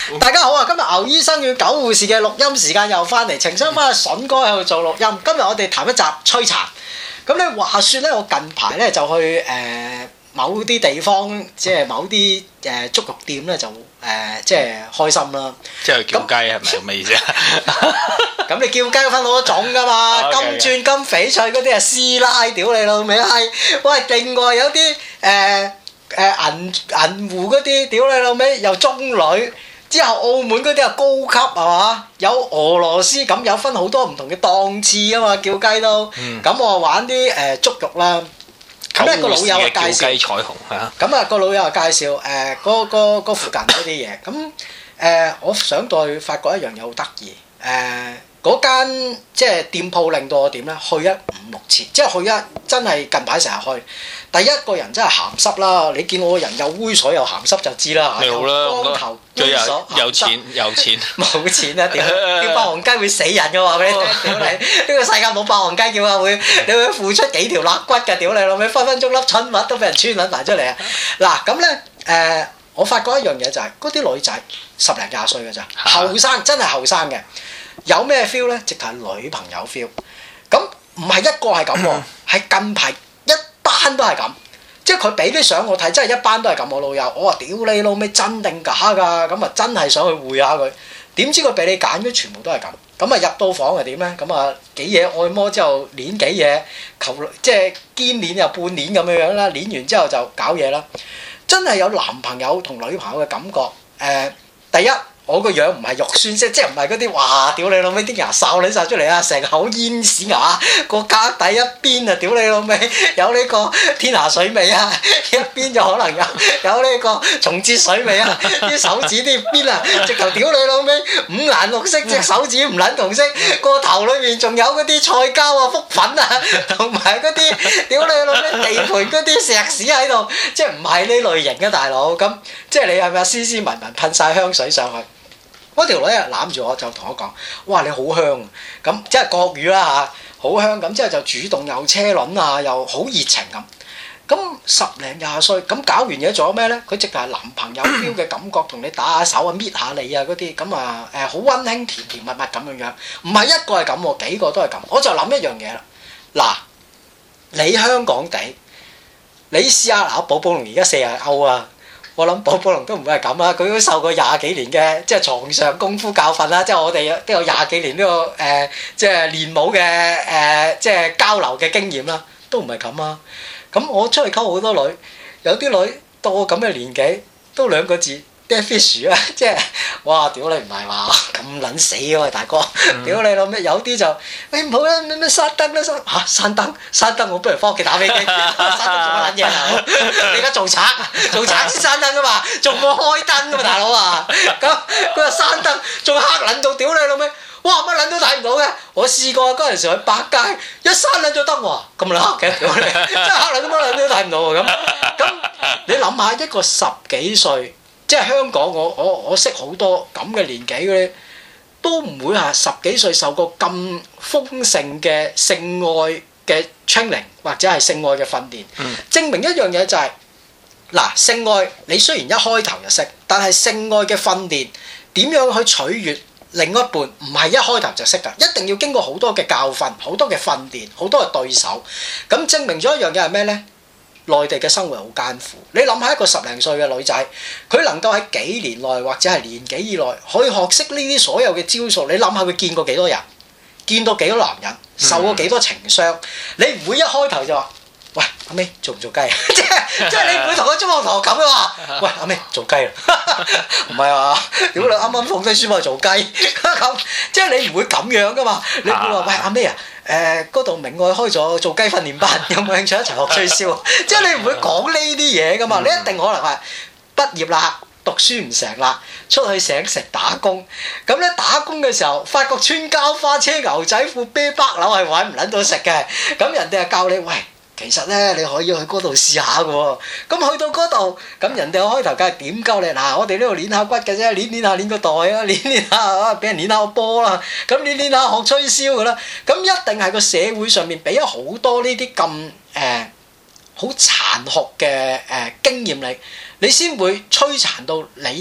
大家好啊！今日牛醫生與狗護士嘅錄音時間又翻嚟，情商翻阿筍哥喺度做錄音。今日我哋談一集摧殘。咁咧話説咧，我近排咧就去某啲地方，即係某啲足浴店咧就即係開心啦。 即係叫雞係咪咁嘅意思啊？ 咁你叫雞分好多種噶嘛，金鑽金翡翠嗰啲係師奶，屌你老味閪！喂，另外有啲銀湖嗰啲，屌你老味又中女。之後澳門嗰啲係高級係嘛？有俄羅斯咁有分好多唔同嘅檔次啊嘛，叫雞都。咁我玩啲足浴啦。咁咧個老友介紹。叫雞彩虹嚇。咁啊個老友介紹嗰附近嗰啲嘢。咁我上到去發覺一樣嘢好得意。嗰間即係店鋪令到我點咧？去一5、6次，即係去一真係近排成日去。第一個人真係鹹濕啦！你見我個人又猥瑣又鹹濕就知啦。 你好啦， 光頭最猥瑣有錢有錢。 冇錢啊！屌，叫霸王雞會死人嘅話俾你聽，屌你！呢個世界冇霸王雞叫啊會，你會付出幾條肋骨㗎，屌你老味，分分鐘粒春襪都俾人穿撚埋出嚟啊！嗱咁咧我發覺一樣嘢就係嗰啲女仔10零20歲嘅咋，後生真係後生嘅。有咩 feel 咧？直頭係女朋友 feel。咁唔係一個係咁喎，係近排一班都係咁。即係佢俾啲相我睇，真係一班都係咁。我老友，我話屌你老味真定假㗎？咁啊真係想去會下佢。點知佢俾你揀嘅全部都係咁。咁啊入到房係點咧？咁啊幾嘢按摩之後攣幾嘢，即係堅攣又半攣咁樣樣啦。攣完之後就搞嘢啦。真係有男朋友同女朋友嘅感覺。第一。我個樣唔係肉酸色，即係唔係嗰啲哇！屌你老味啲牙哨你曬出嚟啊！成口煙屎牙，個格底一邊啊！屌你老味有呢個天拿水味啊！一邊就可能有呢個松節水味啊！啲手指啲邊啊，直頭屌你老味五顏六色，隻手指唔撚同色，個頭裏面仲有嗰啲菜膠啊、福粉啊，同埋嗰啲屌你老味地盤嗰啲石屎喺度，即係唔係呢類型嘅大佬咁，即係你係咪斯斯文文噴晒香水上去？嗰條女啊攬住我就同我講：哇你好香啊！咁即係國語啦嚇，好香咁之後就主動又車輪啊，又好熱情咁。咁10零20歲咁搞完嘢做咗咩咧？佢直頭係男朋友 feel 嘅感覺，同你打下手啊、搣下你啊嗰啲咁啊好溫馨甜甜蜜蜜咁樣樣。唔係一個係咁喎，幾個都係咁。我就諗一樣嘢啦。嗱，你香港地，你試下嗱，寶寶龍而家40歐啊！我諗寶寶龍都唔會係咁啦，佢都受過20幾年嘅即係床上功夫教訓啦，即係我哋都有20幾年呢個即係練武嘅即係交流嘅經驗啦，都唔係咁啊！咁我出去溝好多女，有啲女到我咁嘅年紀都2個字 dead fish 啊！即係哇屌你唔係話咁撚死喎大哥，屌你老咩？有啲就唔好啦，咩閂燈啦閂燈我不如翻屋企打飛機，閂燈做乜撚嘢啊？你而家做賊先閂燈噶嘛，仲冇開燈噶嘛大佬啊！咁佢話閂燈仲黑撚到屌你老味！哇乜撚都睇唔到嘅，我試過嗰陣時去百佳一閂撚咗燈喎，咁撚黑嘅屌你，真係黑撚到乜撚都睇唔到喎咁你諗下一個10幾歲。即係香港，我識好多咁嘅年紀嘅咧，都唔會係10幾歲受過咁豐盛嘅性愛嘅 training 或者係性愛嘅訓練。證明一樣嘢就係嗱，性愛你雖然一開頭就識，但係性愛嘅訓練點樣去取悅另一半，唔係一開頭就識㗎，一定要經過好多嘅教訓、好多嘅訓練、好多嘅對手。咁證明咗一樣嘢係咩咧？內地嘅生活好艱苦，你諗下一個10零歲嘅女仔，佢能夠喺幾年內或者係年幾以內可以學識呢啲所有嘅招數，你諗下佢見過幾多人，見到幾多男人，受過幾多情傷，你唔會一開頭就話：喂阿妹做唔做雞啊？即係你唔會同個中學同學咁嘅話：喂阿妹做雞啦，唔係話屌你啱啱放低書包做雞咁，即係你唔會咁樣噶嘛，你會話喂阿妹啊！嗰度明愛開咗做雞訓練班，有冇興趣一齊學吹簫？即係你唔會講呢啲嘢噶嘛，你一定可能係畢業啦，讀書唔成啦，出去醒食打工。咁咧打工嘅時候，發覺穿膠花車牛仔褲啤北樓係揾唔撚到食嘅。咁人哋係教你喂。其實咧，你可以去嗰度試下嘅喎。咁去到嗰度，咁人哋開頭梗係點鳩你？嗱，我哋呢度練下骨嘅啫，練下練個袋啊，練下啊，俾人練下個波啦。咁練下學吹簫嘅啦。咁一定係個社會上面俾咗好多呢啲咁好殘酷嘅經驗你先會摧殘到你有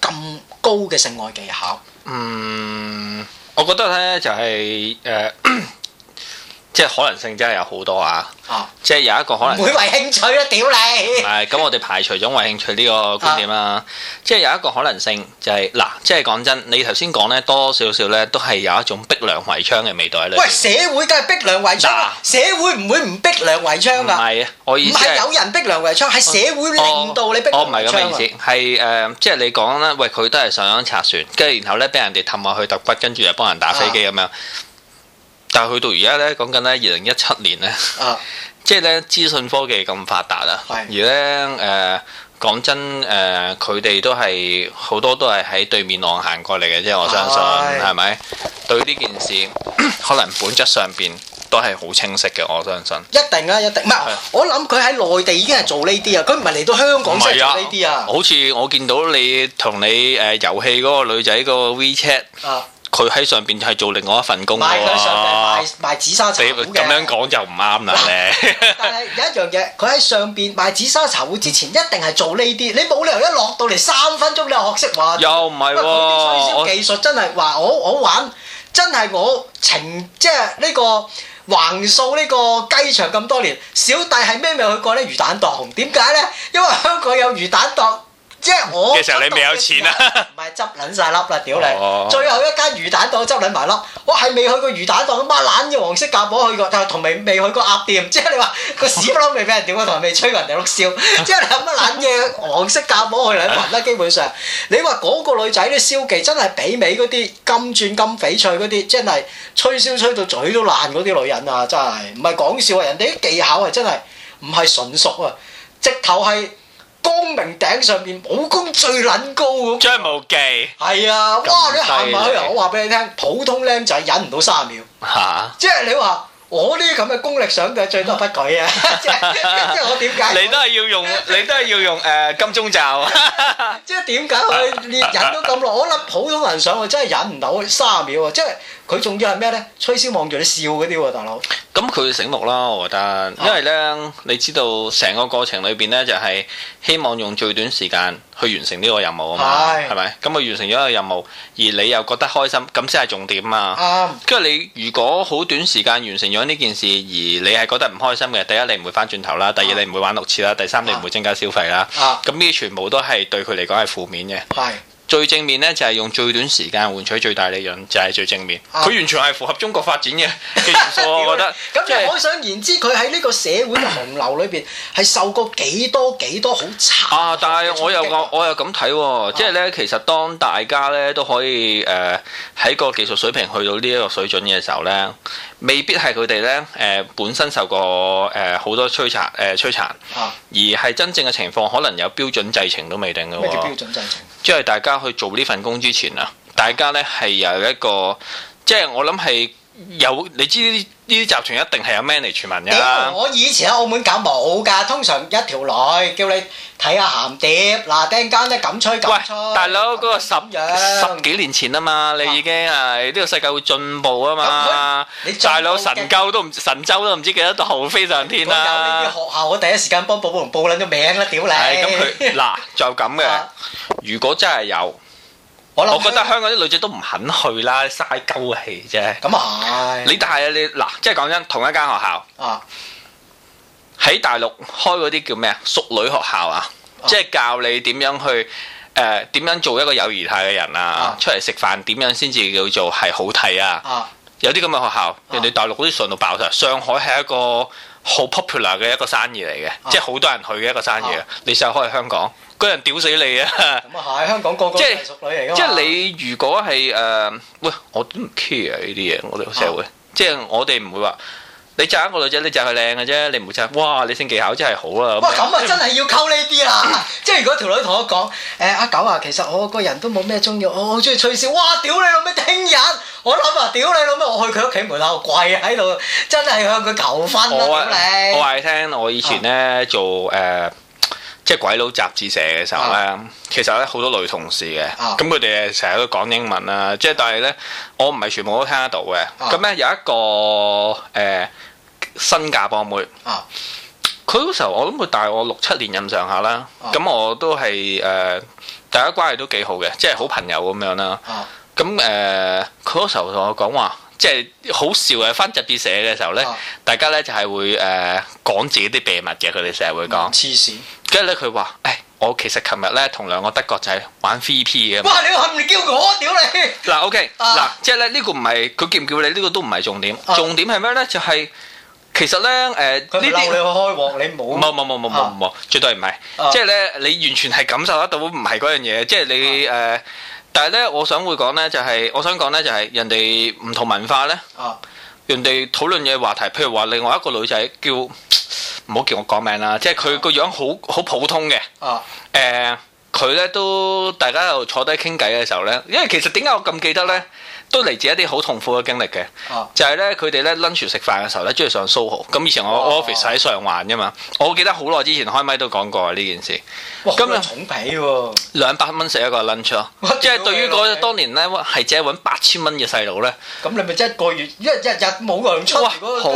咁高嘅性愛技巧？ 我覺得咧就係即係可能性真係有好多啊！即係有一個可能唔會為興趣啊！屌你！ 係咁，我哋排除咗為興趣呢個觀點啦。即係有一個可能性就係嗱，即係講真，你頭先講咧多少少咧，都係有一種逼良為娼嘅味道喺裏邊。 喂，社會梗係逼良為娼，社會唔會唔逼良為娼㗎？ 唔係啊，我意思係唔係有人逼良為娼，係社會令到你逼良為娼。 我唔係咁嘅意思，係即係你講咧，喂，佢都係上咗賊船，跟住然後咧俾人哋氹下去揼骨，跟住又幫人打飛機咁樣。但係去到而家咧，講緊咧2017年咧，即係咧資訊科技咁發達啦，而咧講真佢哋都係好多都係喺對面浪行過嚟嘅啫，我相信係咪？對呢件事可能本質上邊都係好清晰嘅，我相信。 一定啊，一定唔係我諗佢喺內地已經係做呢啲啊，佢唔係嚟到香港先做呢啲啊。 好似我見到你同你遊戲嗰個女仔個 WeChat。佢喺上邊係做另外一份工喎， 佢上邊賣紫砂茶壺嘅。 咁樣講就唔啱啦咧。 但係有一樣嘢，佢喺上邊賣紫砂茶壺之前，一定係做呢啲。你冇理由一落到嚟3分鐘你就學識話。 又唔係喎， 佢啲推銷技術真係話我玩，真係我即係呢個橫掃呢個雞場咁多年，小弟係咩未去過呢？魚蛋檔？點解呢？因為香港有魚蛋檔。即係我嘅時候你未有錢啊？ 唔係執撚晒粒啦，屌你！最後一間魚蛋檔執撚埋粒，我係未去過魚蛋檔，媽撚嘅黃色夾饃去過，但係同未去過鴨店。即係你話個屎不嬲未俾人屌過，同埋未吹過人哋碌簫。即係你有乜撚嘢黃色夾饃去撚暈啦？基本上，你話嗰個女仔啲銷技真係媲美嗰啲金鑽金翡翠嗰啲，真係吹簫吹到嘴都爛嗰啲女人啊！真係唔係講笑啊！人哋啲技巧係真係唔係純熟啊，直頭係。光明頂上面武功最撚高咁， 張無忌係啊！哇！你行埋去啊！我話俾你聽，普通僆仔忍唔到3秒，即係你話我呢啲咁嘅功力上嘅最多不舉啊！即係我點解？ 你都係要用金鐘罩， 即係點解佢忍到咁耐？我諗普通人上去真係忍唔到3秒啊！即係佢仲要係咩咧？吹簫望住你笑嗰啲喎，大佬。 咁佢醒目啦，我覺得，因為咧，你知道成個過程裏邊咧，就係希望用最短時間去完成呢個任務啊嘛，係咪？咁佢完成咗一個任務，而你又覺得開心，咁先係重點啊！跟住你如果好短時間完成咗呢件事，而你係覺得唔開心嘅，第一你唔會翻轉頭啦，第二你唔會玩6次啦，第三你唔會增加消費啦。咁呢啲全部都係對佢嚟講係負面嘅。最正面咧就係用最短時間換取最大利潤，就係最正面。佢完全係符合中國發展嘅元素，我覺得。 咁即係可想而知，佢喺呢個社會嘅洪流裏邊係受過幾多好慘。 但係我又咁睇喎，即係咧，其實當大家咧都可以喺個技術水平去到呢一個水準嘅時候咧，未必係佢哋咧本身受過好多摧殘，而係真正嘅情況可能有標準製程都未定嘅喎。 咩叫標準製程？ 即係大家去做呢份工之前啊，大家咧係有一個，即係我諗係有，你知呢啲集團一定係有 management 㗎啦。 我以前喺澳門搞冇㗎，通常一條女叫你睇下鹹碟，嗱突然間咧咁吹咁吹。 喂，大佬嗰個十幾年前啊嘛，你已經係呢個世界會進步啊嘛。大佬神舟都唔知幾多度飛上天啦。 有呢啲學校，我第一時間幫寶寶龍報撚咗名啦，屌你！ 係咁佢嗱就咁嘅，如果真係有。我覺得香港啲女仔都唔肯去啦，嘥鳩氣啫。 咁啊係。 但係你嗱，即係講真，同一間學校喺大陸開嗰啲叫咩啊？淑女學校啊，即係教你點樣去點樣做一個有儀態嘅人啊，出嚟食飯點樣先至叫做係好睇啊。有啲咁嘅學校，人哋大陸嗰啲上到爆晒。上海係一個好 popular 嘅一個生意嚟嘅，即係好多人去嘅一個生意啊。你試下開香港。嗰人屌死你啊！ 咁啊係，香港個個都係淑女嚟㗎嘛。 即係你如果係喂，我都唔 care 呢啲嘢，我哋個社會，即係我哋唔會話你讚一個女仔，你讚佢靚嘅啫，你唔會讚哇你性技巧真係好啦。 哇咁啊真係要溝呢啲啦！即係如果條女同我講阿九啊，其實我個人都冇咩中意，我好中意吹簫。哇！屌你老味，聽日我諗啊，屌你老味，我去佢屋企門口跪喺度，真係向佢求婚啊！屌你！ 我話你聽，我以前咧做即係鬼佬雜誌社嘅時候咧，其實咧好多女同事嘅，咁佢哋成日都講英文啦，即係但係咧，我唔係全部都聽得到嘅。咁咧有一個新加坡妹，佢嗰時候我諗佢大我6、7年咁上下啦，咁我都係大家關係都幾好嘅，即係好朋友咁樣啦。咁佢嗰時候同我講話，即係好笑嘅。翻集結社嘅時候咧，大家咧就係會講自己啲秘密嘅，佢哋成日會講。 黐線！ 跟住咧佢話：我其實琴日咧同兩個德國仔玩 VP 嘅。 哇！你係咪叫我屌你？ 嗱 OK 嗱，即係咧呢個唔係佢叫唔叫你呢個都唔係重點，重點係咩咧？就係其實咧佢唔嬲你去開鑊，你冇冇，絕對唔係。即係咧你完全係感受得到唔係嗰樣嘢，即係你但係咧，我想講咧就係人哋唔同文化咧，人哋討論嘅話題，譬如話另外一個女仔叫唔好叫我講名啦，即係佢個樣好普通嘅，佢咧都大家喺度坐低傾偈嘅時候咧，因為其實點解我咁記得咧？都嚟自一啲好痛苦嘅經歷嘅，就係咧佢哋咧 lunch 食飯嘅時候咧，中意上 SoHo。咁以前我 office 喺上環㗎嘛，我記得好耐之前開咪都講過呢件事。 哇！咁重皮喎 ，200蚊食一個 lunch 咯，即係對於嗰當年咧係只係揾8000蚊嘅細路咧。 咁你咪即係一個月一日冇糧出。哇！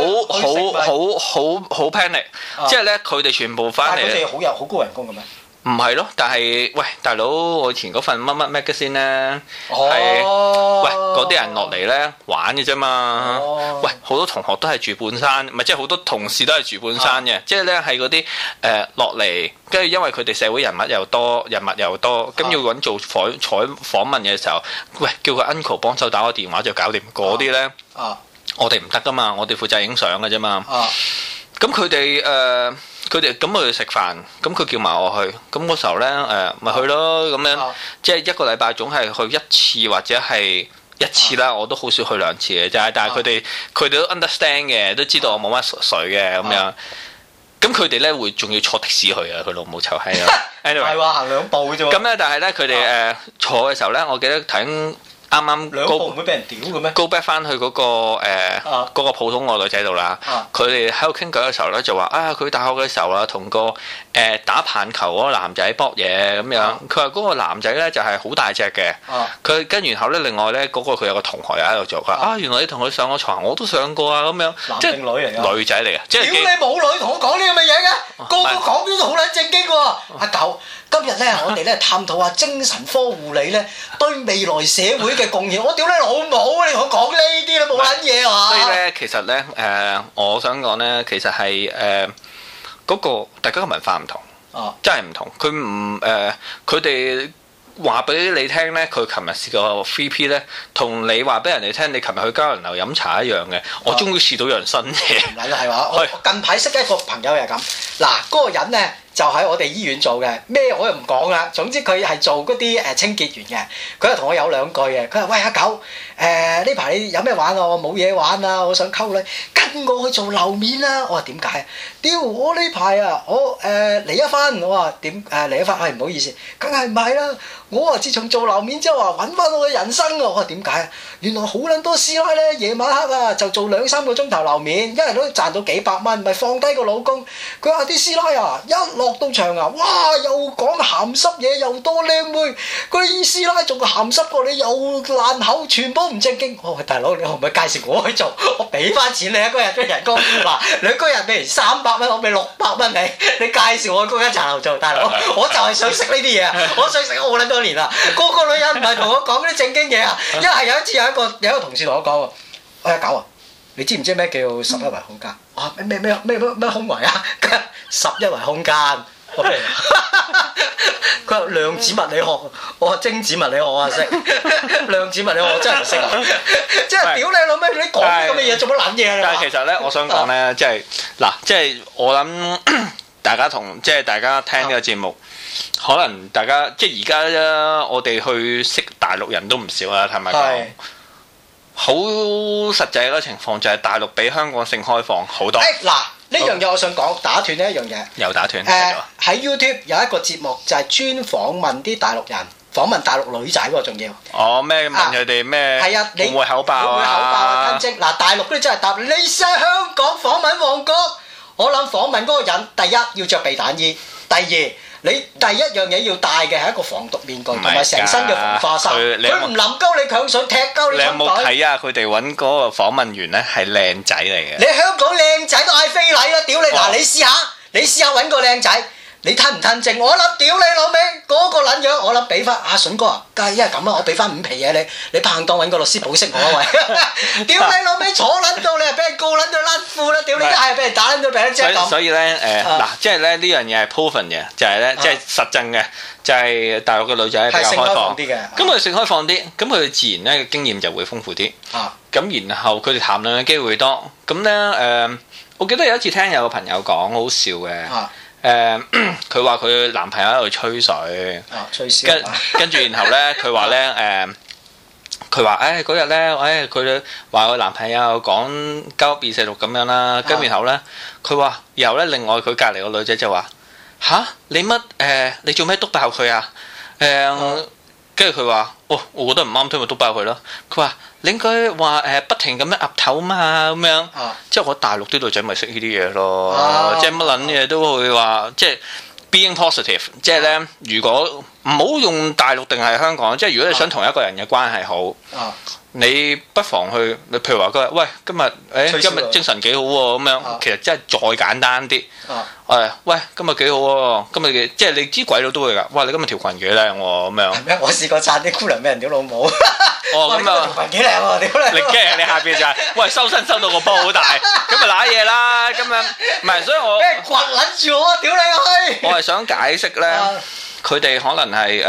好 panic，即係咧佢哋全部翻嚟。 但係佢哋好高人工嘅咩？ 唔係咯，但係喂，大佬，我以前嗰份乜乜 magazine 咧，係喂嗰啲人落嚟咧玩嘅啫嘛。喂，好多同學都係住半山，唔係即係好多同事都係住半山嘅，即係咧係嗰啲落嚟，跟住因為佢哋社會人物又多，咁要揾做訪問嘅時候，喂叫個 uncle 幫手打個電話就搞掂嗰啲咧。我哋唔得噶嘛，我哋負責影相嘅啫嘛。咁佢哋咁去食飯，咁佢叫埋我去，咁嗰時候咧咪去咯，咁樣即係一個禮拜總係去一次或者係一次啦，我都好少去2次嘅，但係佢哋都 understand 嘅，都知道我冇乜水嘅咁樣。咁佢哋咧會仲要坐的士去啊，佢老母臭閪啊！ 係話行2步嘅啫喎。 咁咧，但係咧佢哋坐嘅時候咧，我記得睇。啱啱 2步唔會俾人屌嘅咩 ？Go back 翻去嗰個普通個女仔度啦。佢哋喺度傾偈嘅時候咧，就話佢大學嘅時候啊，同個打棒球嗰個男仔搏嘢咁樣。佢話嗰個男仔咧就係好大隻嘅。佢跟然後咧，另外咧嗰個佢有個同學又喺度做。佢話原來你同佢上過床，我都上過啊咁樣。 男定女嚟㗎？ 女仔嚟嘅。屌你冇女同我講呢咁嘅嘢嘅，個個講啲都好撚正經喎。阿狗。今日咧，我哋咧探討下精神科護理咧對未來社會嘅貢獻。我屌你老母，你同我講呢啲都冇撚嘢啊！ 所以咧，其實咧，我想講咧，其實係嗰個大家嘅文化唔同，真係唔同。佢哋話俾你聽咧，佢琴日試過 3P 咧，同你話俾人哋聽，你琴日去交人流飲茶一樣嘅。我終於試到樣新嘢。 唔係啦，係話我近排識一個朋友又係咁。嗱，嗰個人咧。就喺我哋醫院做嘅，咩我又唔講啦。總之佢係做嗰啲清潔員嘅，佢又同我有2句嘅。佢話：喂阿狗，呢排你有咩玩啊？我冇嘢玩啊，我想溝女，跟我去做樓面啦。我話點解啊？屌我呢排啊，我離一婚。我話點離一婚？唔好意思，梗係唔係啦。我話自從做樓面之後啊，揾翻我嘅人生啊。我話點解啊？原來好撚多師奶咧，夜晚黑啊就做2-3個鐘頭樓面，一日都賺到幾百蚊，咪放低個老公。佢話啲師奶啊，一落到場啊，哇！又講鹹濕嘢，又多靚妹，嗰啲師奶仲鹹濕過你，又爛口，全部唔正經。我話大佬，你可唔可以介紹我去做？我俾翻錢你一個人嘅人工。嗱，你一個人俾300蚊，我俾600蚊你。你介紹我去嗰間茶樓做，大佬，我就係想食呢啲嘢啊！我想食好撚多年啦。個個女人唔係同我講嗰啲正經嘢啊！一係有一次有一個同事同我講喎，我阿狗啊！你知唔知咩叫11維空間？啊咩空維啊？11維空間。我俾佢話量子物理學，我話精子物理學我識，量子物理學我真係唔識啊！即係屌你老味，你講啲咁嘅嘢做乜撚嘢啊？ 但係其實咧，我想講咧，即係我諗大家大家聽呢個節目，可能大家即係而家我哋去識大陸人都唔少啦，係咪講？好實際嘅情況就係大陸比香港性開放好多。 嗱，呢樣嘢我想講，打斷呢一樣嘢。又打斷。喺 YouTube 有一個節目就係專訪問啲大陸人，訪問大陸女仔喎，仲要。哦，咩問佢哋咩？係啊，你會唔會口爆啊？會唔會口爆啊？吞積嗱，大陸嗰啲真係答你喺香港訪問旺角，我諗訪問嗰個人，第一要着避彈衣，第二。你第一樣嘢要戴嘅係一個防毒面具同埋成身嘅防化衫，佢唔淋鳩你強水踢鳩你。你有冇睇啊？佢哋揾嗰個訪問員咧係靚仔嚟嘅。你香港靚仔都嗌非禮啦！屌你嗱，你試下揾個靚仔， 你吞唔吞正？我諗屌你老味嗰個撚樣，我諗俾翻阿筍哥啊，梗係因為咁啊，我俾翻5皮嘢你，你拍檔揾個律師保釋我啊喂！屌你老味坐撚到你又俾人告撚到甩褲啦！屌你家係俾人打撚到病即係咁。 所以咧嗱，即係咧呢樣嘢係 proven 嘅，就係咧即係實證嘅，就係大陸嘅女仔比較開放啲嘅。 咁佢性開放啲，咁佢自然咧經驗就會豐富啲。咁然後佢哋談論嘅機會多。咁咧我記得有一次聽有個朋友講好笑嘅。佢話佢男朋友喺度吹水，跟住然後咧，佢話咧佢話嗰日咧，佢話個男朋友講交246咁樣啦，跟然後咧，佢話然後咧，另外佢隔離個女仔就話吓，你乜你做咩篤爆佢啊？跟住佢話我覺得唔啱，推咪篤爆佢咯。佢話你應該話不停咁樣岌頭嘛咁樣，即係我大陸啲女仔咪識呢啲嘢咯，即係乜撚嘢都會話，即係 being positive， 即係咧，如果唔好用大陸定係香港，即係如果你想同一個人嘅關係好，你不妨去，你譬如話佢話喂今日精神幾好喎咁樣，其實真係再簡單啲。喂，今日幾好喎，今日嘅即係你知鬼佬都會㗎。哇，你今日條裙幾靚喎咁樣。係咩？ 我試過讚啲姑娘俾人屌老母。 咁啊， 條裙幾靚喎，屌你！ 你驚你下邊就係喂收身收到個波好大，咁咪揦嘢啦咁樣。唔係，所以我俾人掘撚住我，屌你去！ 我係想解釋咧。佢哋可能係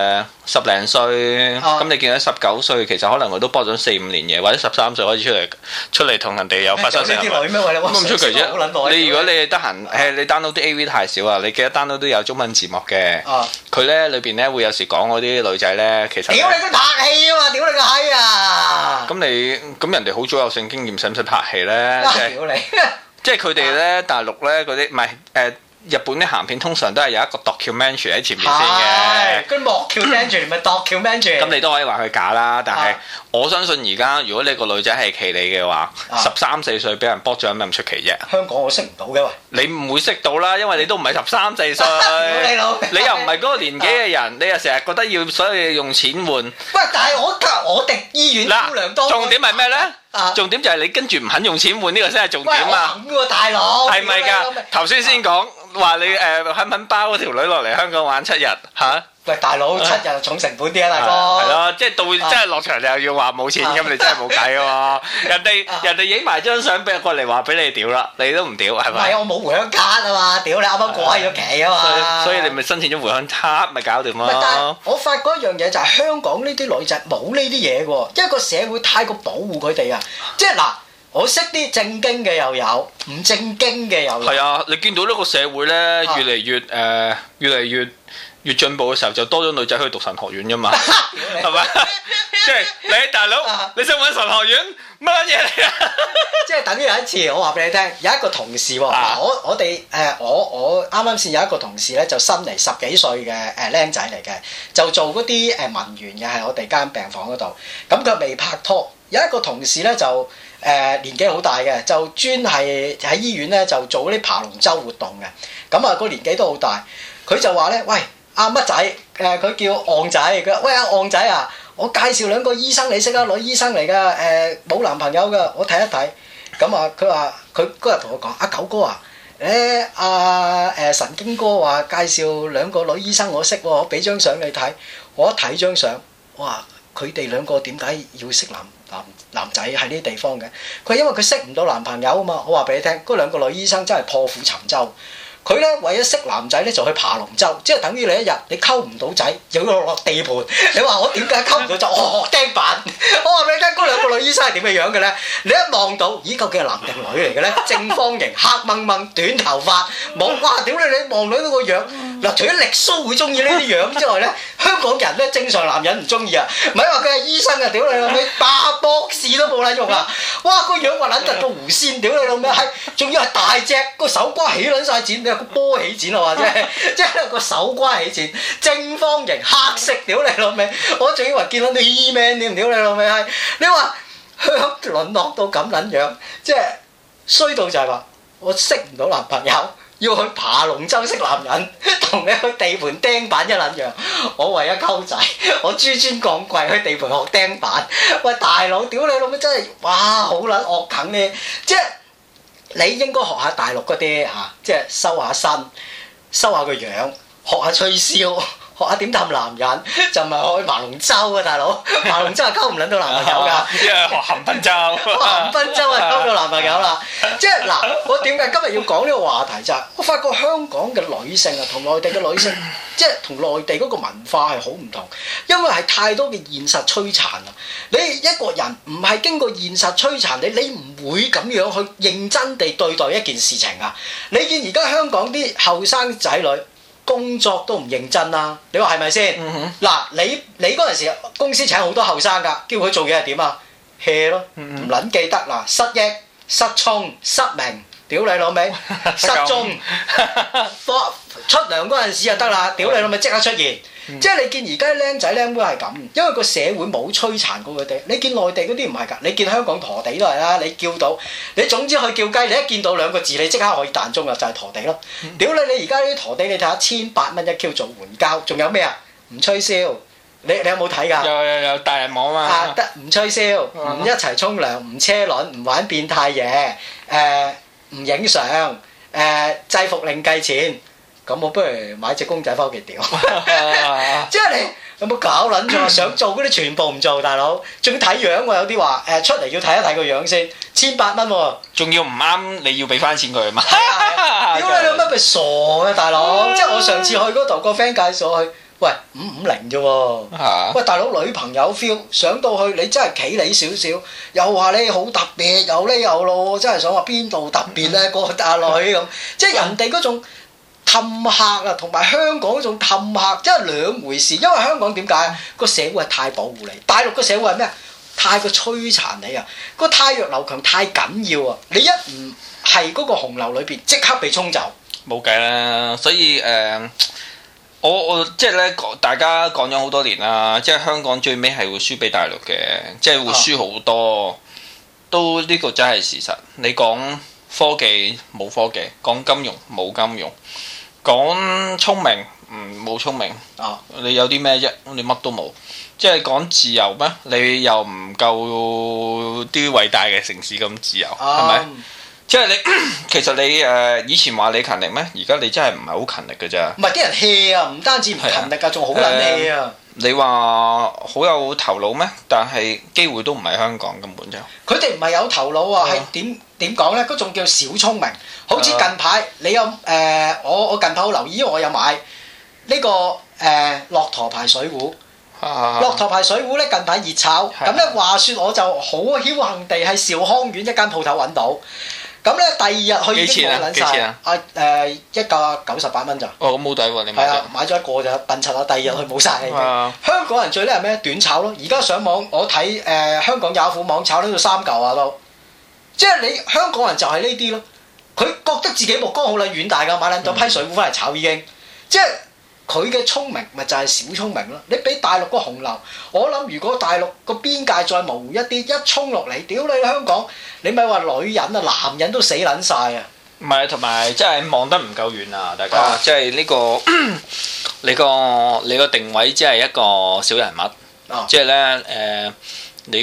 10零歲，咁你見到19歲，其實可能佢都搏咗4-5年嘢，或者13歲開始出嚟同人哋有發生性行為。咁唔出奇啫！你如果你得閒，你 download 啲 AV 太少啊！你記得 download 都有中文字幕嘅。佢咧裏邊咧會有時講嗰啲女仔咧，其實屌你都拍戲啊嘛！屌你個閪啊！ 咁人哋好早有性經驗，使唔使拍戲咧？ 屌你！ 即係佢哋咧，大陸咧嗰啲唔係日本啲鹹片通常都係有一個 documentary 喺前面先嘅， 跟 documentary 咪 documentary。咁你都可以話佢假啦，但係我相信而家如果你個女仔係企你嘅話，13-14歲俾人剝咗有咩唔出奇啫？ 香港我識唔到嘅喂。你唔會識到啦，因為你都唔係13-14歲，你又唔係嗰個年紀嘅人，你又成日覺得要所以用錢換。 喂，但係我哋醫院姑娘多。 重點係咩咧？重點就係你跟住唔肯用錢換呢個先係重點啊！ 喂，我肯喎大佬。 係咪㗎？頭先講。話你肯唔肯包嗰條女落嚟香港玩7日嚇？ 喂，大佬7日重成本啲啊，大哥。 係咯，即係到真係落場你又要話冇錢咁，你真係冇計㗎喎。人哋影埋張相俾過嚟話俾你屌啦，你都唔屌係咪？唔係我冇回鄉卡啊嘛，屌你啱啱過咗期啊嘛。所以你咪申請咗回鄉卡咪搞掂咯。但係我發覺一樣嘢就係香港呢啲女仔冇呢啲嘢喎，因為個社會太過保護佢哋啊，即係嗱。我識啲正經嘅又有，唔正經嘅又有。係啊，你見到呢個社會咧越嚟越進步嘅時候，就多咗女仔去讀神學院㗎嘛，係咪？即係你大佬，你想揾神學院乜嘢嚟啊？即係等於有一次，我話俾你聽，有一個同事喎，我哋我啱啱先有一個同事咧，就新嚟10幾歲嘅僆仔嚟嘅，就做嗰啲文員嘅，係我哋間病房嗰度。咁佢未拍拖，有一個同事咧就。年紀好大嘅，就專係喺醫院咧就做嗰啲爬龍舟活動嘅，咁啊個年紀都好大，佢就話咧，喂阿乜仔，佢叫昂仔，佢話喂阿昂仔啊，我介紹2個醫生你識啊，女醫生嚟噶，冇男朋友噶，我睇一睇，咁啊佢話佢嗰日同我講，阿九哥啊，神經哥話介紹2個女醫生我識喎，我俾張相你睇，我一睇張相，哇！佢哋2個點解要識男仔喺呢啲地方嘅？佢因為佢識唔到男朋友啊嘛！我話俾你聽，嗰2個女醫生真係破釜沉舟。佢咧為咗識男仔咧就去爬龍舟，即係等於你一日你溝唔到仔，又要落地盤。你話我點解溝唔到仔？我學釘板。我話俾你聽，嗰2個女醫生係點嘅樣嘅咧？你一望到，咦究竟係男定女嚟嘅咧？正方形，黑掹掹，短頭髮，冇哇！屌你望女嗰個樣，嗱除咗力蘇會中意呢啲樣之外咧，香港人咧正常男人唔中意啊！唔係話佢係醫生啊！屌你老味，博士都冇撚用啊！哇個樣話撚突個弧線，屌你老味係，仲要係大隻，個手瓜起撚晒剪。個波起剪啊嘛，即係個手瓜起剪，正方形黑色，屌你老味！我仲以為見到啲 E-man 添，屌你老味係！你話香淪落到咁撚樣，即係衰到就係話我識唔到男朋友，要去爬龍舟識男人，同你去地盤釘板一撚樣。我為咗溝仔，我紆尊降貴去地盤學釘板。喂大佬，屌你老味真係哇好撚惡啃呢！即係。你應該學下大陸嗰啲嚇，即係收下身， 收下個樣，學下吹簫。學下點氹男人，就唔係去麻龍舟啊，大佬！麻龍舟係溝唔撚到男朋友㗎， 即係學鹹賓州， 學鹹賓州啊溝到男朋友啦！即係嗱，我點解今日要講呢個話題就係，我發覺香港嘅女性啊，同內地嘅女性，即係同內地嗰個文化係好唔同，因為係太多嘅現實摧殘啊！你一個人唔係經過現實摧殘你唔會咁樣去認真地對待一件事情啊！你見而家香港啲後生仔女，工作都唔認真啦，你話係咪先？嗱，你嗰陣時公司請好多後生㗎，叫佢做嘢係點啊 hea 咯，唔撚記得嗱，失憶、失聰、失明，屌你老味，失蹤，出糧嗰陣時就得啦，屌你老味即刻出現。即係你見而家啲僆仔僆妹係咁，因為個社會冇摧殘過佢哋。你見內地嗰啲唔係㗎，你見香港陀地都係啦。你叫到你總之去叫雞，你一見到兩個字，你即刻可以彈中啦，就係陀地咯。屌你！你而家啲陀地，你睇下1,800蚊一 Q 做援交，仲有咩啊？唔吹簫，你有冇睇㗎？ 有大人網嘛？ 啊，得唔吹簫，唔一齊沖涼，唔車輪，唔玩變態嘢，唔影相，制服另計錢。咁我不如買隻公仔翻屋企屌，即係你有冇搞撚錯？想做嗰啲全部唔做，大佬，仲要睇樣喎，有啲話出嚟要睇一睇個樣先，1,800蚊喎， 仲要唔啱你要俾翻錢佢啊嘛？ 屌你老乜咪傻嘅大佬！即係我上次去嗰度個 friend 介紹我去，喂550啫喎，喂大佬女朋友 feel 上到去你真係企你少少，又話你好特別，又呢又路，真係想話邊度特別咧？個阿女咁，即係人哋嗰種。氹客啊，同埋香港嗰種氹客真係兩回事。因為香港點解個社會係太保護你，大陸個社會係咩啊？太過摧殘你啊！個汰弱留強太緊要啊！你一唔係嗰個洪流裏邊，即刻被沖走。 冇計啦，所以我即係咧，大家講咗好多年啦，即係香港最尾係會輸俾大陸嘅，即係會輸好多，都呢個真係事實。你講科技冇科技，講金融冇金融。講聰明，冇聰明。你有啲咩啫？你乜都冇。即係講自由咩？你又唔夠啲偉大嘅城市咁自由，係咪？即係你其實你以前話你勤力咩？而家你真係唔係好勤力嘅啫。 唔係啲人 hea 啊，唔單止唔勤力啊，仲好撚 hea 啊！ 你話好有頭腦咩？但係機會都唔係香港根本就。 佢哋唔係有頭腦啊，係點講咧？嗰種叫小聰明。好似近排你有我近排好留意，因為我有買呢個駱駝牌水壺。駱駝牌水壺咧近排熱炒，咁咧話説我就好僥幸地喺兆康苑一間鋪頭揾到。咁咧第二日去已經冇撚晒。198蚊咋？ 哦，咁冇抵喎，你買咗？ 係啊，買咗一個就笨柒啦，第二日去冇晒。香港人最叻係咩？短炒咯。而家上網我睇香港雅虎網炒呢到3嚿啊都。即係你香港人就係呢啲咯。佢覺得自己目光好撚遠大㗎，買撚到批水壺翻嚟炒已經。即係佢嘅聰明咪就係小聰明咯。你俾大陸個洪流，我諗如果大陸個邊界再模糊一啲，一衝落嚟，屌你香港！你咪話女人啊，男人都死撚晒啊！ 唔係，同埋即係望得唔夠遠啊！大家即係呢個你個定位只係一個小人物，即係咧你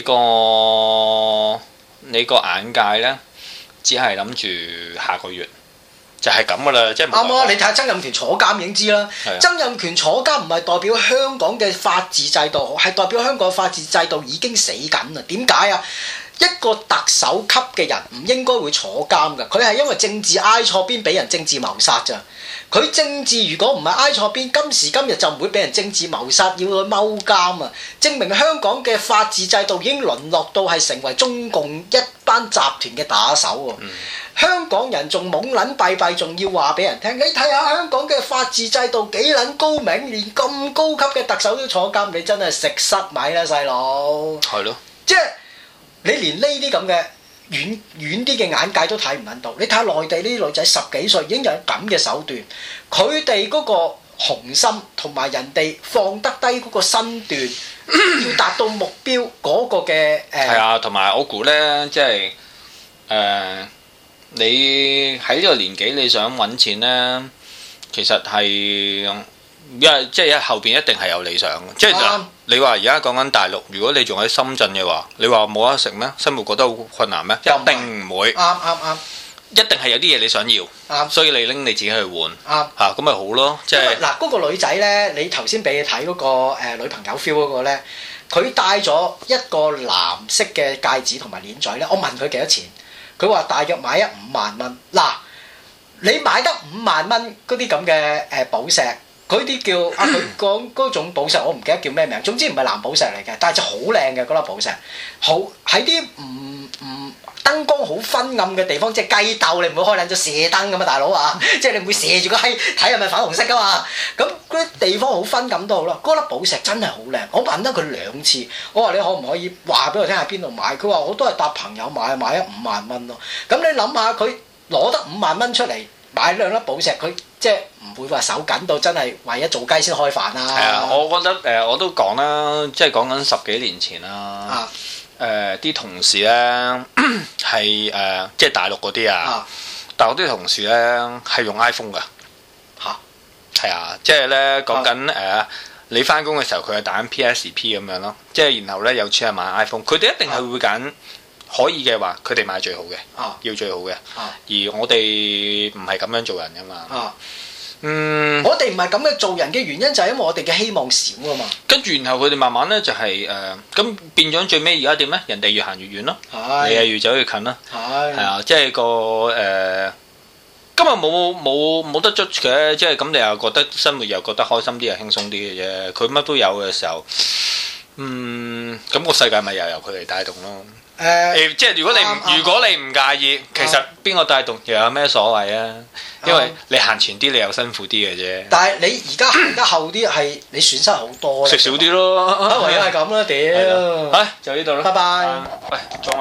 個眼界咧，只係諗住下個月就係咁噶啦，即係啱啊！你睇下曾蔭權坐監已經知啦。曾蔭權坐監唔係代表香港嘅法治制度，係代表香港法治制度已經死緊啦。點解啊？一個特首級嘅人唔應該會坐監㗎，佢係因為政治挨錯邊，俾人政治謀殺咋。佢政治如果唔係挨錯邊，今時今日就唔會俾人政治謀殺，要去踎監啊！證明香港嘅法治制度已經淪落到係成為中共一班集團嘅打手喎。香港人仲懵撚閉閉，仲要話俾人聽，你睇下香港嘅法治制度幾撚高明，連咁高級嘅特首都坐監，你真係食塞米啦，細佬。 係咯， 即係你連呢啲咁嘅遠啲嘅眼界都睇唔撚到。你睇下內地呢啲女仔10幾歲已經有咁嘅手段，佢哋嗰個雄心同埋人哋放得低嗰個身段，要達到目標嗰個嘅係啊，同埋我估咧，即係你喺呢個年紀你想揾錢咧，其實係即係後邊一定係有理想嘅。即係你話而家講緊大陸，如果你仲喺深圳嘅話，你話冇得食咩？生活覺得好困難咩？一定唔會。 啱。 一定係有啲嘢你想要，所以你拎你自己去換，嚇咁咪好咯，即係嗱嗰個女仔咧，你頭先俾你睇嗰個女朋友 feel 嗰個咧，佢戴咗一個藍色嘅戒指同埋鏈嘴咧，我問佢幾多錢，佢話大約買5萬蚊。嗱，你買得5萬蚊嗰啲咁嘅寶石，嗰啲叫佢講嗰種寶石，我唔記得叫咩名，總之唔係藍寶石嚟嘅，但係就好靚嘅嗰粒寶石，好喺啲燈光好昏暗嘅地方，即係雞竇，你唔會開兩隻射燈㗎嘛，大佬啊！即係你唔會射住個閪睇係咪粉紅色㗎嘛？咁嗰啲地方好昏暗都好啦，嗰粒寶石真係好靚。我問得佢2次，我話你可唔可以話俾我聽喺邊度買？佢話我都係搭朋友買咗5萬蚊咯。咁你諗下，佢攞得5萬蚊出嚟買2粒寶石，佢即係唔會話手緊到真係為咗做雞先開飯啊！ 係啊，我覺得我都講啦，即係講緊10幾年前啦。啲同事咧係即係大陸嗰啲大陸啲同事咧係用 iPhone 㗎嚇，係啊，即係咧講緊你翻工嘅時候佢係打緊 PSP 咁樣咯，即係然後咧有錢係買 iPhone，佢哋一定係會揀可以嘅話，佢哋買最好嘅，要最好嘅，而我哋唔係咁樣做人㗎嘛。 我哋唔係咁嘅做人嘅原因就係因為我哋嘅希望少啊嘛。跟住然後佢哋慢慢咧就係咁變咗最尾而家點咧？人哋越行越遠咯，你係越走越近啦。係啊，即係個今日冇得 judge 嘅，即係咁你又覺得生活又覺得開心啲又輕鬆啲嘅啫。佢乜都有嘅時候，咁個世界咪又由佢嚟帶動咯。即係如果你唔介意，其實邊個帶動又有咩所謂啊？因為你行前啲，你又辛苦啲嘅啫。但係你而家行得後啲，係你損失好多。食少啲咯，唯有係咁啦，屌！就呢度啦，拜拜。喂，